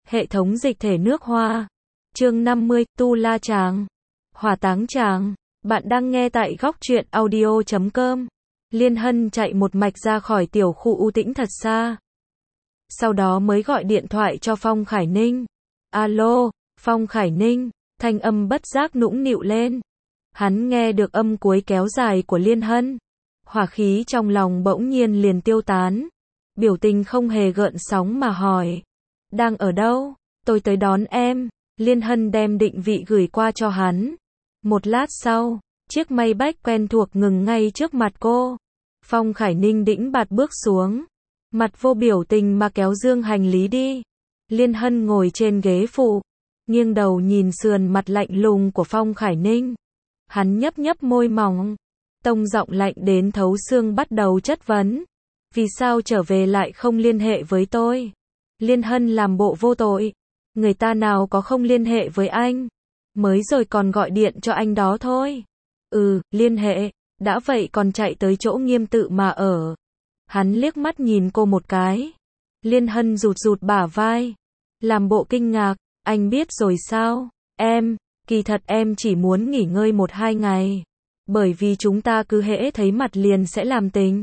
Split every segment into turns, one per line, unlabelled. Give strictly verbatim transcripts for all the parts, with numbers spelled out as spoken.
Hệ thống dịch thể nước Hoa. Chương năm mươi, Tu La Chàng. Hỏa Táng Chàng. Bạn đang nghe tại góc truyện audio chấm com. Liên Hân chạy một mạch ra khỏi tiểu khu u tĩnh thật xa. Sau đó mới gọi điện thoại cho Phong Khải Ninh. Alo, Phong Khải Ninh, thanh âm bất giác nũng nịu lên. Hắn nghe được âm cuối kéo dài của Liên Hân. Hỏa khí trong lòng bỗng nhiên liền tiêu tán. Biểu tình không hề gợn sóng mà hỏi. Đang ở đâu? Tôi tới đón em. Liên Hân đem định vị gửi qua cho hắn. Một lát sau, chiếc Maybach quen thuộc ngừng ngay trước mặt cô. Phong Khải Ninh đĩnh bạt bước xuống. Mặt vô biểu tình mà kéo dương hành lý đi. Liên Hân ngồi trên ghế phụ, nghiêng đầu nhìn sườn mặt lạnh lùng của Phong Khải Ninh. Hắn nhấp nhấp môi mỏng, tông giọng lạnh đến thấu xương bắt đầu chất vấn. Vì sao trở về lại không liên hệ với tôi? Liên Hân làm bộ vô tội. Người ta nào có không liên hệ với anh? Mới rồi còn gọi điện cho anh đó thôi. Ừ, liên hệ. Đã vậy còn chạy tới chỗ Nghiêm Tự mà ở. Hắn liếc mắt nhìn cô một cái. Liên Hân rụt rụt bả vai, làm bộ kinh ngạc. Anh biết rồi sao? Em, kỳ thật em chỉ muốn nghỉ ngơi một hai ngày. Bởi vì chúng ta cứ hễ thấy mặt liền sẽ làm tình.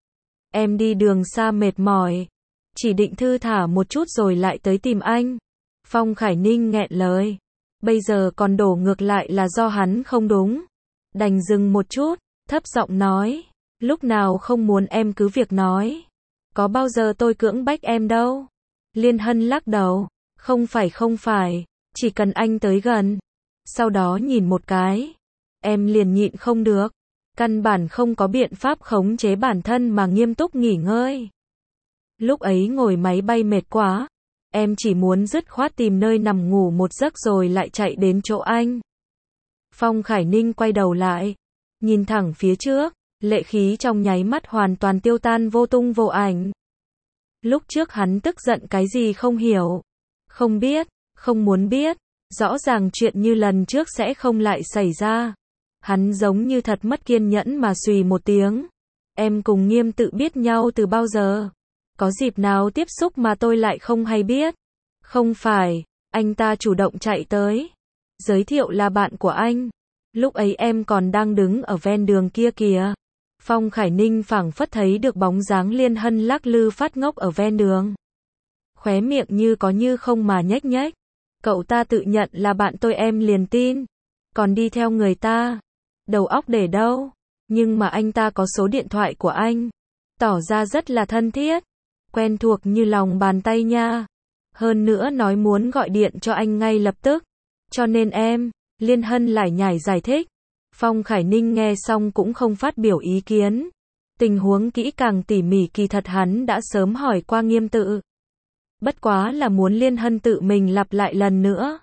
Em đi đường xa mệt mỏi, chỉ định thư thả một chút rồi lại tới tìm anh. Phong Khải Ninh nghẹn lời. Bây giờ còn đổ ngược lại là do hắn không đúng. Đành dừng một chút, thấp giọng nói. Lúc nào không muốn em cứ việc nói. Có bao giờ tôi cưỡng bách em đâu. Liên Hân lắc đầu. Không phải không phải, chỉ cần anh tới gần. Sau đó nhìn một cái. Em liền nhịn không được. Căn bản không có biện pháp khống chế bản thân mà nghiêm túc nghỉ ngơi. Lúc ấy ngồi máy bay mệt quá. Em chỉ muốn dứt khoát tìm nơi nằm ngủ một giấc rồi lại chạy đến chỗ anh. Phong Khải Ninh quay đầu lại, nhìn thẳng phía trước, lệ khí trong nháy mắt hoàn toàn tiêu tan vô tung vô ảnh. Lúc trước hắn tức giận cái gì không hiểu, không biết, không muốn biết, rõ ràng chuyện như lần trước sẽ không lại xảy ra. Hắn giống như thật mất kiên nhẫn mà xùy một tiếng. Em cùng Nghiêm Tự biết nhau từ bao giờ? Có dịp nào tiếp xúc mà tôi lại không hay biết? Không phải, anh ta chủ động chạy tới. Giới thiệu là bạn của anh. Lúc ấy em còn đang đứng ở ven đường kia kìa. Phong Khải Ninh phảng phất thấy được bóng dáng Liên Hân lắc lư phát ngốc ở ven đường. Khóe miệng như có như không mà nhếch nhếch. Cậu ta tự nhận là bạn tôi em liền tin. Còn đi theo người ta. Đầu óc để đâu? Nhưng mà anh ta có số điện thoại của anh. Tỏ ra rất là thân thiết. Quen thuộc như lòng bàn tay nha. Hơn nữa nói muốn gọi điện cho anh ngay lập tức. Cho nên em, Liên Hân lải nhải giải thích. Phong Khải Ninh nghe xong cũng không phát biểu ý kiến. Tình huống kỹ càng tỉ mỉ kỳ thật hắn đã sớm hỏi qua Nghiêm Tự. Bất quá là muốn Liên Hân tự mình lặp lại lần nữa.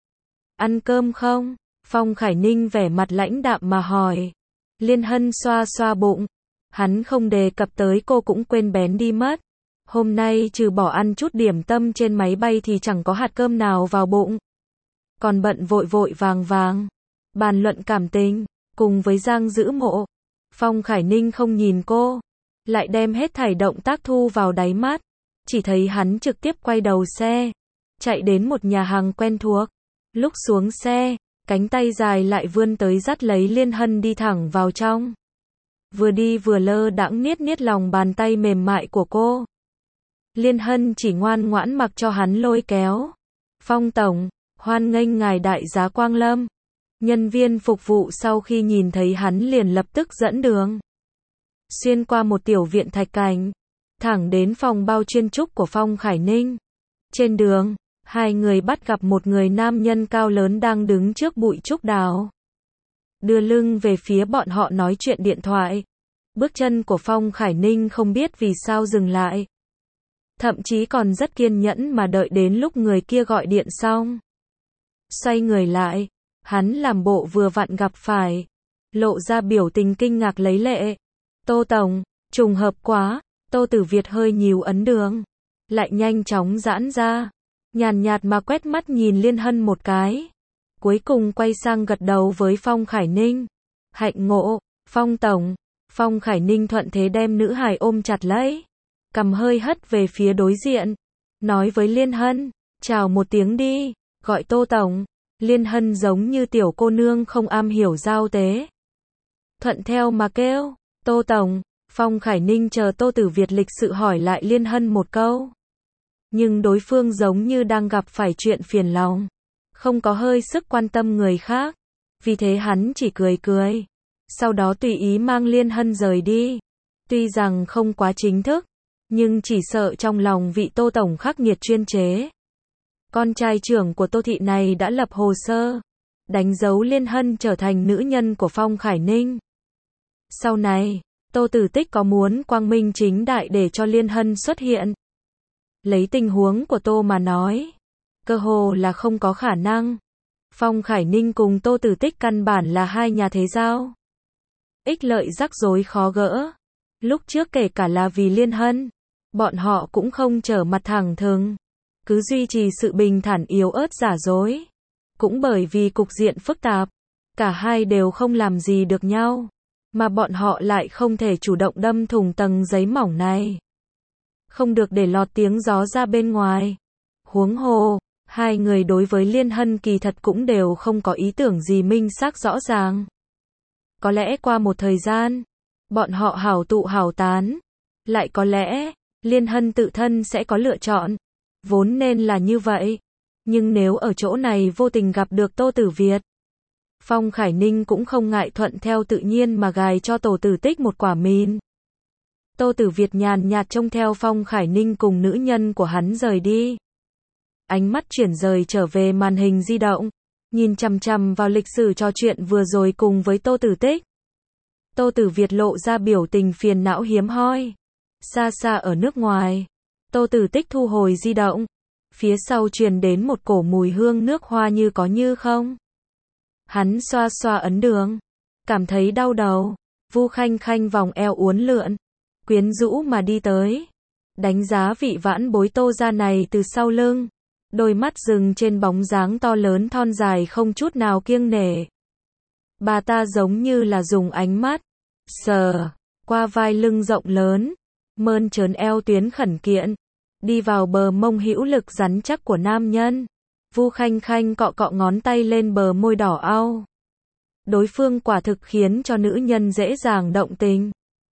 Ăn cơm không? Phong Khải Ninh vẻ mặt lãnh đạm mà hỏi. Liên Hân xoa xoa bụng. Hắn không đề cập tới cô cũng quên bén đi mất. Hôm nay trừ bỏ ăn chút điểm tâm trên máy bay thì chẳng có hạt cơm nào vào bụng. Còn bận vội vội vàng vàng. Bàn luận cảm tình, cùng với Giang Dữ Mộ. Phong Khải Ninh không nhìn cô. Lại đem hết thảy động tác thu vào đáy mắt. Chỉ thấy hắn trực tiếp quay đầu xe. Chạy đến một nhà hàng quen thuộc. Lúc xuống xe, cánh tay dài lại vươn tới dắt lấy Liên Hân đi thẳng vào trong. Vừa đi vừa lơ đãng niết niết lòng bàn tay mềm mại của cô. Liên Hân chỉ ngoan ngoãn mặc cho hắn lôi kéo. Phong tổng, hoan nghênh ngài đại giá Quang Lâm. Nhân viên phục vụ sau khi nhìn thấy hắn liền lập tức dẫn đường. Xuyên qua một tiểu viện thạch cảnh, thẳng đến phòng bao chuyên trúc của Phong Khải Ninh. Trên đường, hai người bắt gặp một người nam nhân cao lớn đang đứng trước bụi trúc đào. Đưa lưng về phía bọn họ nói chuyện điện thoại. Bước chân của Phong Khải Ninh không biết vì sao dừng lại. Thậm chí còn rất kiên nhẫn mà đợi đến lúc người kia gọi điện xong. Xoay người lại, hắn làm bộ vừa vặn gặp phải. Lộ ra biểu tình kinh ngạc lấy lệ. Tô Tổng, trùng hợp quá. Tô Tử Việt hơi nhíu ấn đường. Lại nhanh chóng giãn ra. Nhàn nhạt mà quét mắt nhìn Liên Hân một cái. Cuối cùng quay sang gật đầu với Phong Khải Ninh. Hạnh ngộ, Phong Tổng. Phong Khải Ninh thuận thế đem nữ hài ôm chặt lấy. Cầm hơi hất về phía đối diện. Nói với Liên Hân, Chào một tiếng đi, gọi Tô Tổng. Liên Hân giống như tiểu cô nương không am hiểu giao tế. Thuận theo mà kêu, Tô Tổng. Phong Khải Ninh chờ Tô Tử Việt lịch sự hỏi lại Liên Hân một câu. Nhưng đối phương giống như đang gặp phải chuyện phiền lòng. Không có hơi sức quan tâm người khác. Vì thế hắn chỉ cười cười. Sau đó tùy ý mang Liên Hân rời đi. Tuy rằng không quá chính thức, nhưng chỉ sợ trong lòng vị Tô Tổng khắc nghiệt chuyên chế. Con trai trưởng của Tô Thị này đã lập hồ sơ, đánh dấu Liên Hân trở thành nữ nhân của Phong Khải Ninh. Sau này, Tô Tử Tích có muốn quang minh chính đại để cho Liên Hân xuất hiện. Lấy tình huống của Tô mà nói, cơ hồ là không có khả năng. Phong Khải Ninh cùng Tô Tử Tích căn bản là hai nhà thế giao. Ích lợi rắc rối khó gỡ. Lúc trước kể cả là vì Liên Hân, bọn họ cũng không trở mặt thẳng thừng, cứ duy trì sự bình thản yếu ớt giả dối. Cũng bởi vì cục diện phức tạp, cả hai đều không làm gì được nhau, mà bọn họ lại không thể chủ động đâm thủng tầng giấy mỏng này. Không được để lọt tiếng gió ra bên ngoài. Huống hồ, hai người đối với Liên Hân kỳ thật cũng đều không có ý tưởng gì minh xác rõ ràng. Có lẽ qua một thời gian, bọn họ hảo tụ hảo tán. Lại có lẽ, Liên Hân tự thân sẽ có lựa chọn. Vốn nên là như vậy. Nhưng nếu ở chỗ này vô tình gặp được Tô Tử Việt, Phong Khải Ninh cũng không ngại thuận theo tự nhiên mà gài cho Tô Tử Tích một quả mìn. Tô Tử Việt nhàn nhạt trông theo Phong Khải Ninh cùng nữ nhân của hắn rời đi. Ánh mắt chuyển rời trở về màn hình di động, nhìn chằm chằm vào lịch sử trò chuyện vừa rồi cùng với Tô Tử Tích. Tô Tử Việt lộ ra biểu tình phiền não hiếm hoi. Xa xa ở nước ngoài, Tô Tử Tích thu hồi di động. Phía sau truyền đến một cổ mùi hương nước hoa như có như không. Hắn xoa xoa ấn đường, cảm thấy đau đầu. Vu Khanh Khanh vòng eo uốn lượn, quyến rũ mà đi tới, đánh giá vị vãn bối Tô gia này từ sau lưng. Đôi mắt dừng trên bóng dáng to lớn thon dài không chút nào kiêng nể. Bà ta giống như là dùng ánh mắt sờ qua vai lưng rộng lớn, mơn trớn eo tuyến khẩn kiện, đi vào bờ mông hữu lực rắn chắc của nam nhân. Vu Khanh Khanh cọ cọ ngón tay lên bờ môi đỏ au. Đối phương quả thực khiến cho nữ nhân dễ dàng động tình.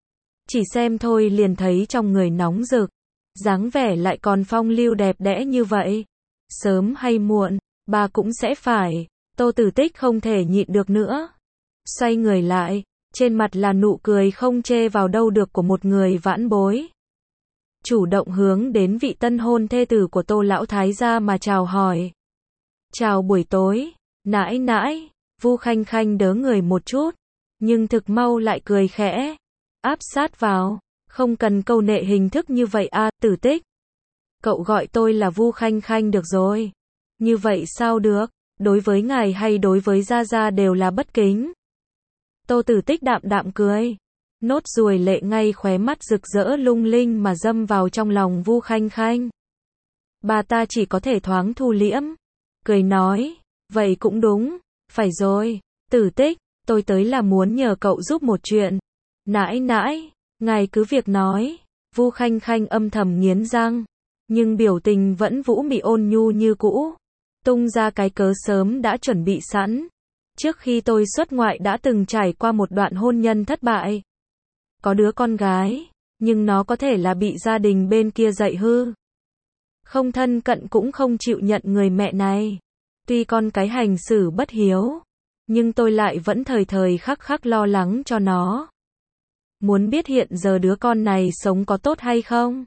Chỉ xem thôi liền thấy trong người nóng rực, dáng vẻ lại còn phong lưu đẹp đẽ như vậy. Sớm hay muộn, bà cũng sẽ phải. Tô Tử Tích không thể nhịn được nữa. Xoay người lại, trên mặt là nụ cười không chê vào đâu được của một người vãn bối. Chủ động hướng đến vị tân hôn thê tử của Tô lão thái gia mà chào hỏi. Chào buổi tối, nãi nãi. Vu Khanh Khanh đớ người một chút, nhưng thực mau lại cười khẽ, áp sát vào. Không cần câu nệ hình thức như vậy a, Tử Tích. Cậu gọi tôi là Vu Khanh Khanh được rồi. Như vậy sao được, đối với ngài hay đối với gia gia đều là bất kính. Tô Tử Tích đạm đạm cười, nốt ruồi lệ ngay khóe mắt rực rỡ lung linh mà dâm vào trong lòng Vu Khanh Khanh. Bà ta chỉ có thể thoáng thu liễm, cười nói, vậy cũng đúng, phải rồi, Tử Tích, tôi tới là muốn nhờ cậu giúp một chuyện. Nãi nãi, ngài cứ việc nói. Vu Khanh Khanh âm thầm nghiến răng, nhưng biểu tình vẫn vũ mị ôn nhu như cũ, tung ra cái cớ sớm đã chuẩn bị sẵn. Trước khi tôi xuất ngoại đã từng trải qua một đoạn hôn nhân thất bại. Có đứa con gái, nhưng nó có thể là bị gia đình bên kia dạy hư. Không thân cận cũng không chịu nhận người mẹ này. Tuy con cái hành xử bất hiếu, nhưng tôi lại vẫn thời thời khắc khắc lo lắng cho nó. Muốn biết hiện giờ đứa con này sống có tốt hay không?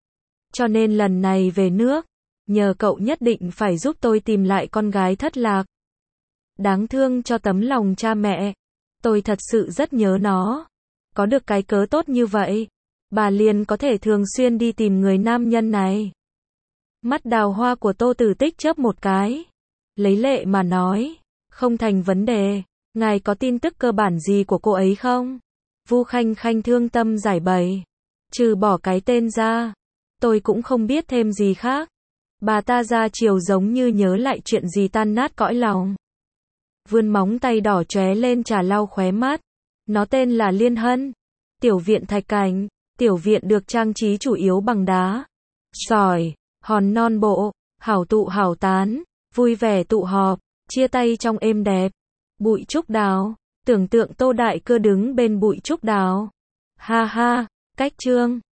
Cho nên lần này về nước, nhờ cậu nhất định phải giúp tôi tìm lại con gái thất lạc. Đáng thương cho tấm lòng cha mẹ. Tôi thật sự rất nhớ nó. Có được cái cớ tốt như vậy, bà liền có thể thường xuyên đi tìm người nam nhân này. Mắt đào hoa của Tô Tử Tích chớp một cái, lấy lệ mà nói, không thành vấn đề. Ngài có tin tức cơ bản gì của cô ấy không? Vu Khanh Khanh thương tâm giải bày. Trừ bỏ cái tên ra, tôi cũng không biết thêm gì khác. Bà ta ra chiều giống như nhớ lại chuyện gì tan nát cõi lòng. Vươn móng tay đỏ chóe lên trà lau khóe mắt. Nó tên là Liên Hân. Tiểu viện thạch cảnh. Tiểu viện được trang trí chủ yếu bằng đá sỏi, hòn non bộ. hảo tụ hảo tán, vui vẻ tụ họp, chia tay trong êm đẹp. Bụi trúc đào, tưởng tượng Tô Đại Cơ đứng bên bụi trúc đào. Ha ha, cách chương.